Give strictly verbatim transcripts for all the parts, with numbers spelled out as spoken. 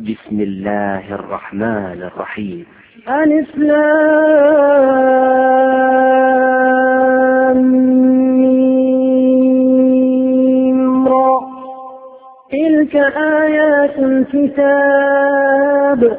بسم الله الرحمن الرحيم. ألف لام ميم را. تلك آيات الكتاب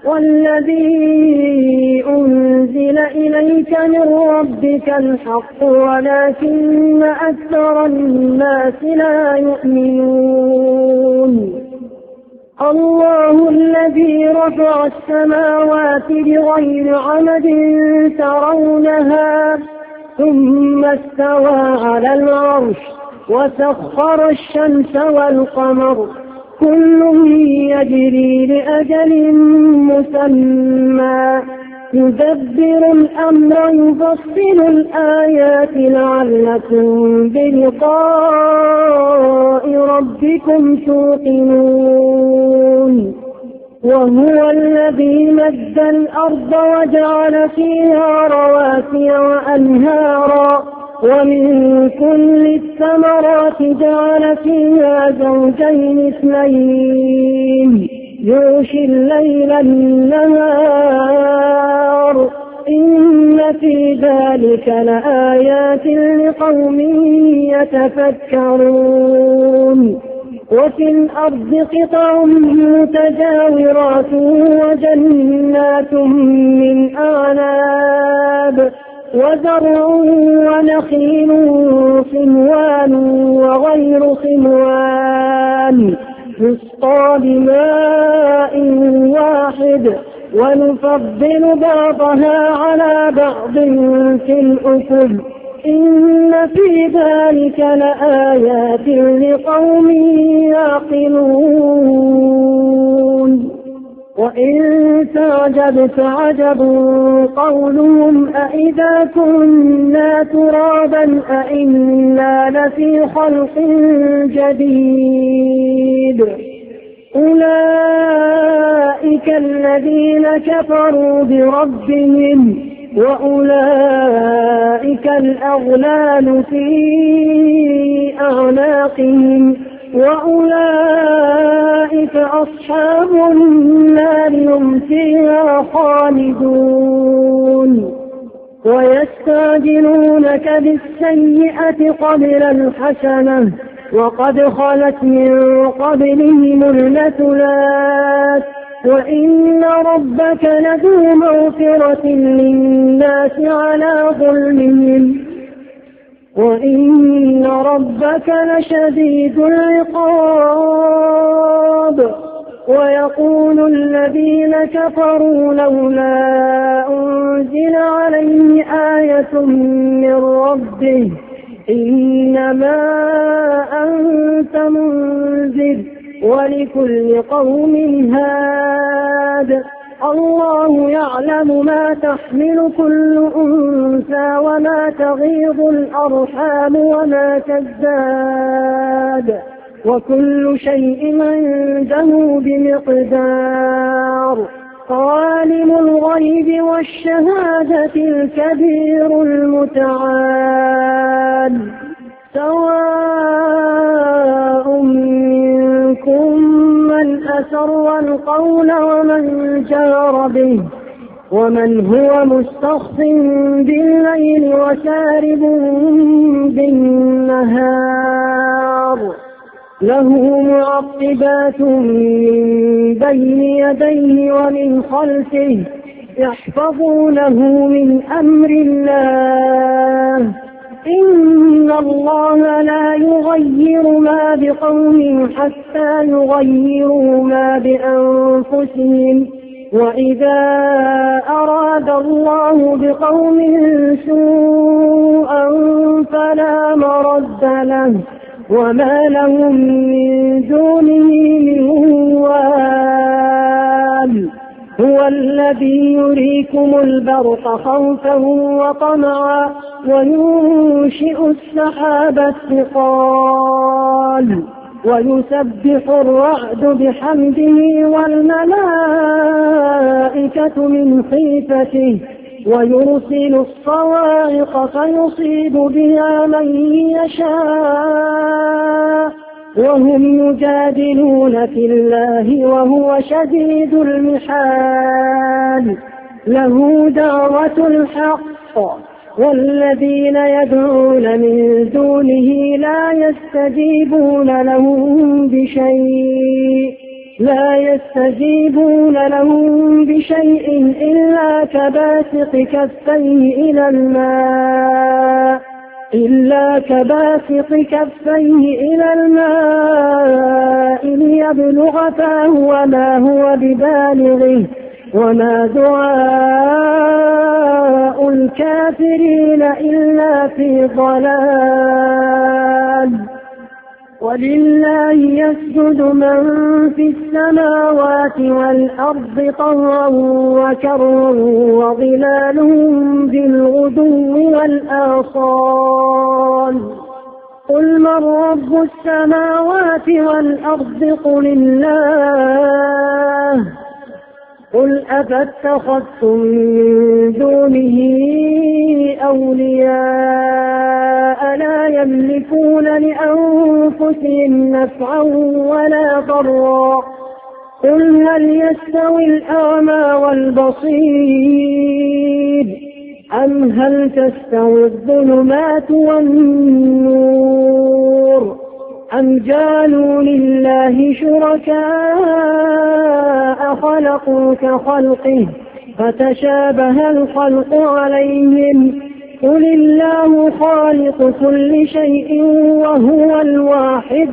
والذي أنزل إليك من ربك الحق ولكن أكثر الناس لا يؤمنون. الله الذي رفع السماوات بغير عمد ترونها ثم استوى على العرش وسخر الشمس والقمر كل يجري لأجل مسمى يدبر الأمر يفصل الآيات لعلكم بلقاء ربكم توقنون. وهو الذي مد الأرض وجعل فيها رواسي وأنهارا ومن كل الثمرات جعل فيها زوجين اثنين يغشي الليل النهار إن في ذلك لآيات لقوم يتفكرون. وفي الأرض قطع متجاورات وجنات من أعناب وزرع ونخيل صنوان وغير صنوان يسقى بماء واحد ونفضل بعضها على بعض في الأكل إن في ذلك لآيات لقوم يعقلون. وإن تعجب فعجب قولهم أإذا كنا ترابا أإنا لفي خلق جديد أولئك الذين كفروا بربهم وأولئك الأغلال في أعناقهم وأولئك أصحاب النار هم فيها خالدون. ويستعجلونك بالسيئة قبل الحسنة وقد خلت من قبلهم المثلات وإن ربك لذو مغفرة للناس على ظلمهم وإن ربك لشديد العقاب. ويقول الذين كفروا لولا أنزل عليه آية من ربه إنما أنت منذر ولكل قوم هاد الله يعلم ما تحمل كل أنثى وما تغيض الأرحام وما تزداد وكل شيء عنده بمقدار. عالم الغيب والشهادة الكبير المتعال سواء منكم من أسر القول ومن جهر به ومن هو مستخف بالليل وسارب بالنهار له معقبات من بين يديه ومن خلفه يحفظونه من أمر الله إن الله لا يغير ما بقوم حتى يغيروا ما بأنفسهم وإذا أراد الله بقوم سوءا فلا مرد له وما لهم من دونه من وال. هو الذي يريكم البرق خوفا وطمعا وينشئ السحاب الثقال ويسبح الرعد بحمده والملائكة من خيفته ويرسل الصواعق فيصيب بها من يشاء وهم يجادلون في الله وهو شديد المحال له دعوة الحق والذين يدعون من دونه لا يستجيبون لهم بشيء لا يستجيبون لهم بشيء إلا كباسط كفيه إلى الماء إلا كباسط كفيه إلى الماء ليبلغ فاه وما هو ببالغه وما دعاء الكافرين إلا في ضلال. ولله يسجد من في السماوات والأرض طوعا وكرها وظلالهم بالغدو والآصال. قل من رب السماوات والأرض قل الله قل أفاتخذتم من دونه أولياء لا يملكون لأنفسهم نفعا ولا ضرا قل هل يستوي الأعمى والبصير أم هل تستوي الظلمات والنور أم جعلوا لله شركاء خلقوا كخلقه فتشابه الخلق عليهم قل الله خالق كل شيء وهو الواحد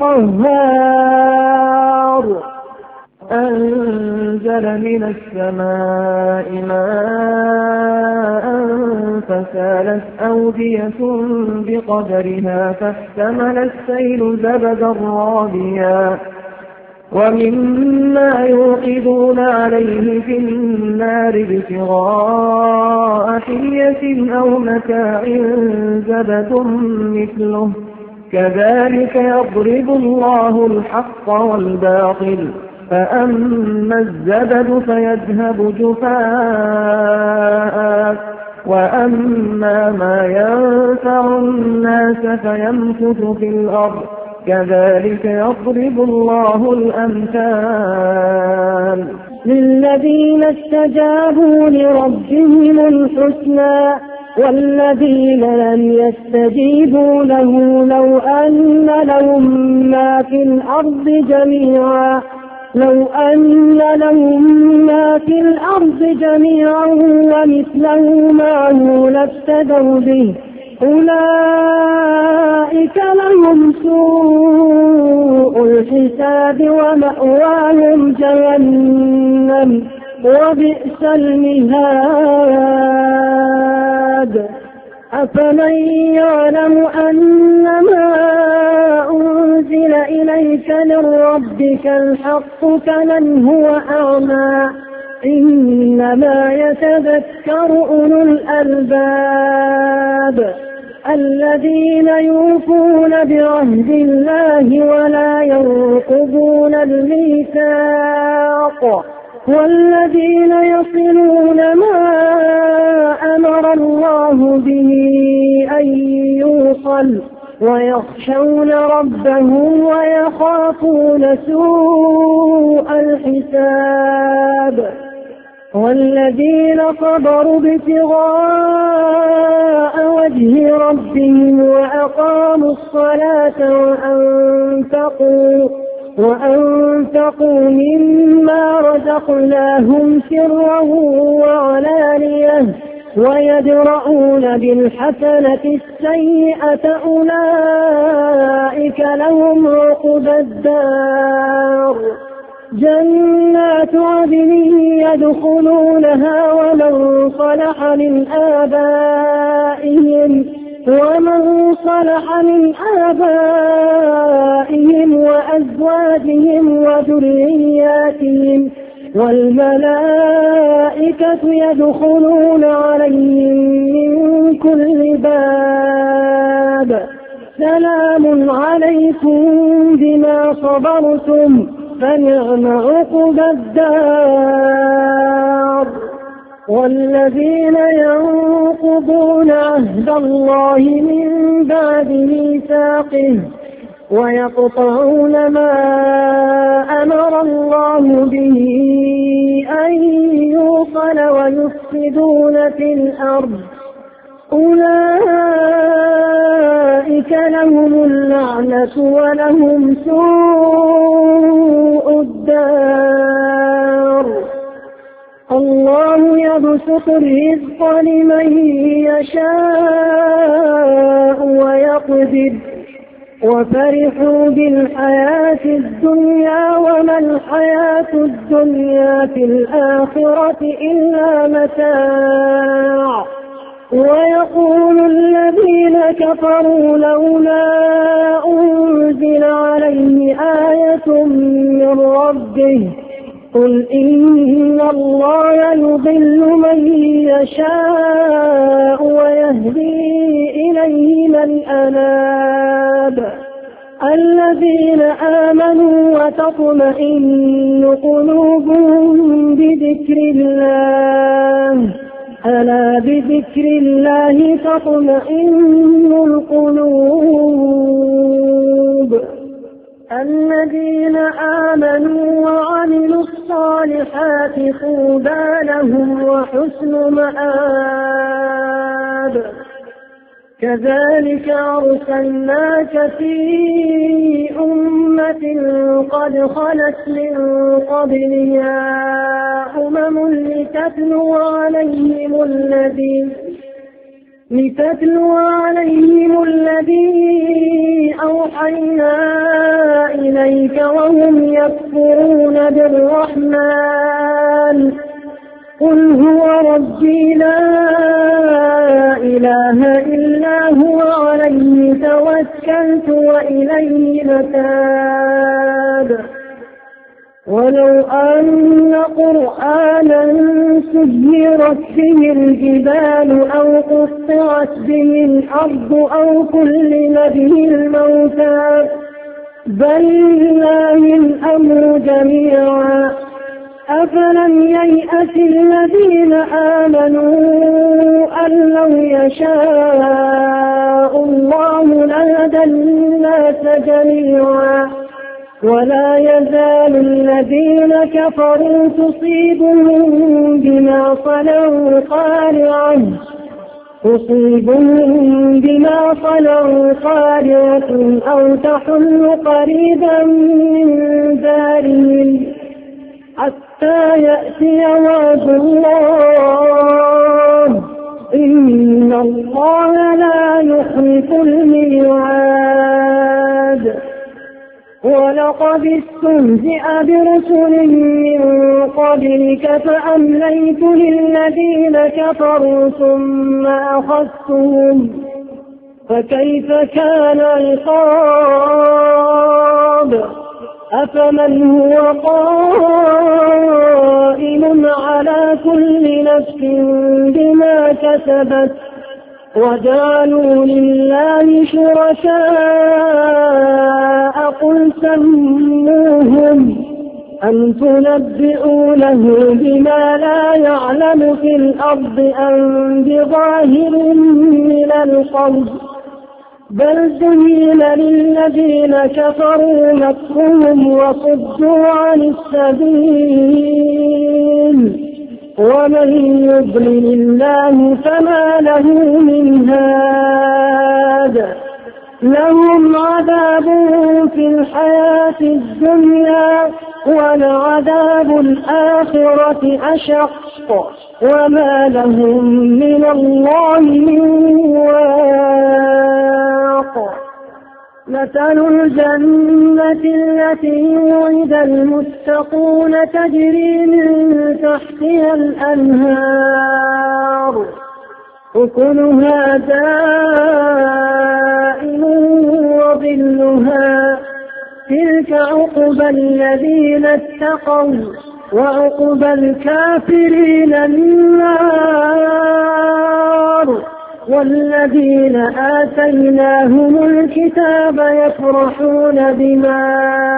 القهار. أنزل من السماء ماء فسالت أودية بقدرها فاحتمل السيل زبدا رابيا ومما يوقدون عليه في النار ابتغاء حلية أو متاع زبد مثله كذلك يضرب الله الحق والباطل فأما الزبد فيذهب جفاء وأما ما ينفع الناس فيمكث في الأرض كذلك يضرب الله الأمثال. للذين استجابوا لربهم الحسنى والذين لم يستجيبوا له لو أن لهم ما في الأرض جميعا لو أن لهم ما في الأرض جميعا ومثله معه لافتدوا به أولئك لهم سوء الحساب ومأواهم جهنم وبئس المهاد. أفمن يعلم أنما أنزل إليك من ربك الحق كمن هو أعمى إنما يتذكر أولو الألباب الذين يوفون بعهد الله ولا ينقضون الميثاق والذين يصلون ما أمر الله به أن يوصل ويخشون ربهم ويخافون سوء الحساب والذين صبروا ابتغاء وجه ربهم وأقاموا الصلاة وأنفقوا وأنفقوا مما رزقناهم سرا وعلانية ويدرؤون بالحسنة السيئة أولئك لهم عقبى الدار جنات عدن يدخلونها ومن صلح من آبائهم ومن صلح من آبائهم وأزواجهم وذرياتهم والملائكة يدخلون عليهم من كل باب سلام عليكم بما صبرتم فنعم عقبى الدار. والذين ينقضون عهد الله من بعد ميثاقه ويقطعون ما أمر الله به أن يوصل ويفسدون في الأرض أولئك لهم اللعنة ولهم سوء الدار. الله يبسط الرزق لمن يشاء ويقدر وفرحوا بالحياة الدنيا وما الحياة الدنيا في الآخرة إلا متاع. ويقول الذين كفروا لولا أنزل عليه آية من ربه قل إن الله يضل من يشاء ويهدي إليه من أناب الذين آمنوا وتطمئن قلوبهم بذكر الله ألا بذكر الله تطمئن القلوب. الذين آمنوا وعملوا الصالحات طوبى لهم وحسن مآب. كذلك أرسلناك في أمة قد خلت من قبلها أمم لتتلو عليهم الذي لتتلو عليهم الذي أوحينا إليك وهم يكفرون بالرحمن قل هو ربي لا إله إلا هو عليه توكلت وإليه متاب. ولو أن قرآنا سيرت به الجبال أو قطعت به الأرض أو كلم به الموتى بل لله الأمر جميعا أفلم ييأس الذين آمنوا أن لو يشاء الله لهدى الناس جميعا ولا يزال الذين كفروا تصيبهم بما صنعوا قارعة تصيبهم بما صنعوا قارعة أو تحل قريبا من دارهم حتى يأتي وعد الله إن الله لا يخلف الميعاد. ولقد استهزئ برسل من قبلك فأمليت للذين كفروا ثم أخذتهم فكيف كان عقاب. أفمن هو قائم على كل نفس بما كسبت وجعلوا لله شركاء قل سموهم أم تنبئونه بما لا يعلم في الأرض أم بظاهر من القول بل زين للذين كفروا مكرهم وصدوا عن السبيل ومن يضلل الله فما له من هاد. لهم عذاب في الحياة الدنيا ولعذاب الآخرة أشق وما لهم من الله من واق. مثل الجنة التي وعد المتقون تجري من تحتها الأنهار أكلها دائم وظلها تلك عقبى الذين اتقوا وعقبى الكافرين النار. والذين آتيناهم الكتاب يفرحون بما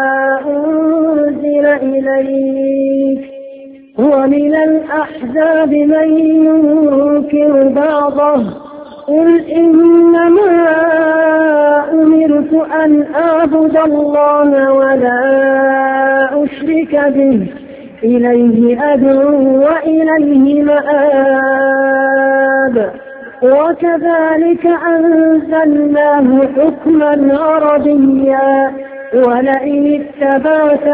أنزل إليك ومن الأحزاب من ينكر بعضه قل إنما أمرت أن أعبد الله ولا أشرك به إليه أدعو وإليه مآب وكذلك أنزلناه حكما عربيا ولئن اتبعت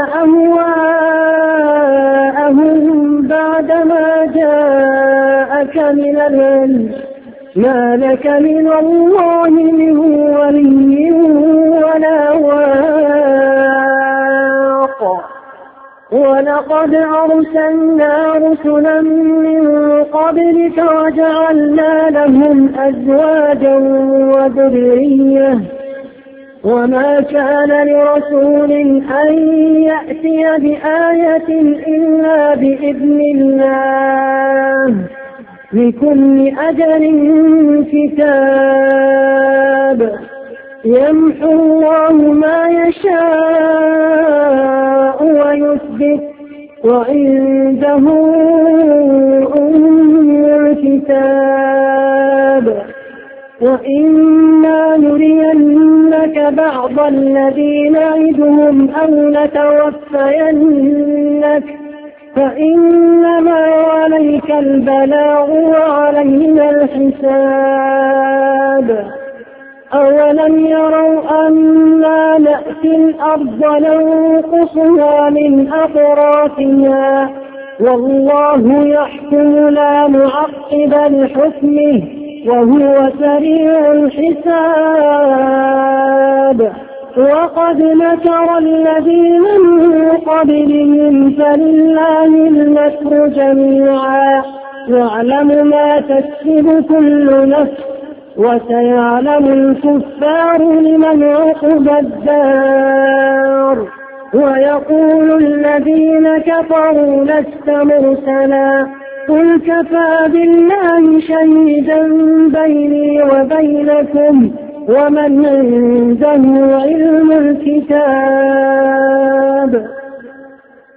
أهواءهم بعدما جاءك من العلم ما لك من الله من ولي ولا واق ولقد أرسلنا رسلا من قبلك وجعلنا لهم أزواجا وذرية وما كان لرسول أن يأتي بآية إلا بإذن الله لكل أجل كتاب يمحو الله ما يشاء ويثبت وعنده أم الكتاب وإما نرينك بعض الذي نعدهم أو نتوفينك فإنما عليك البلاغ وعلينا الحساب أولم يروا أنا نأتي الأرض ننقصها من أطرافها والله يحكم لا معقب لحكمه وهو سريع الحساب وقد مكر الذين من قبلهم فلله المكر جميعا يعلم ما تكسب كل نفس وسيعلم الكفار لمن عقب الدار ويقول الذين كفروا لست مرسلا قل كفى بالله شهيدا بيني وبينكم ومن عنده علم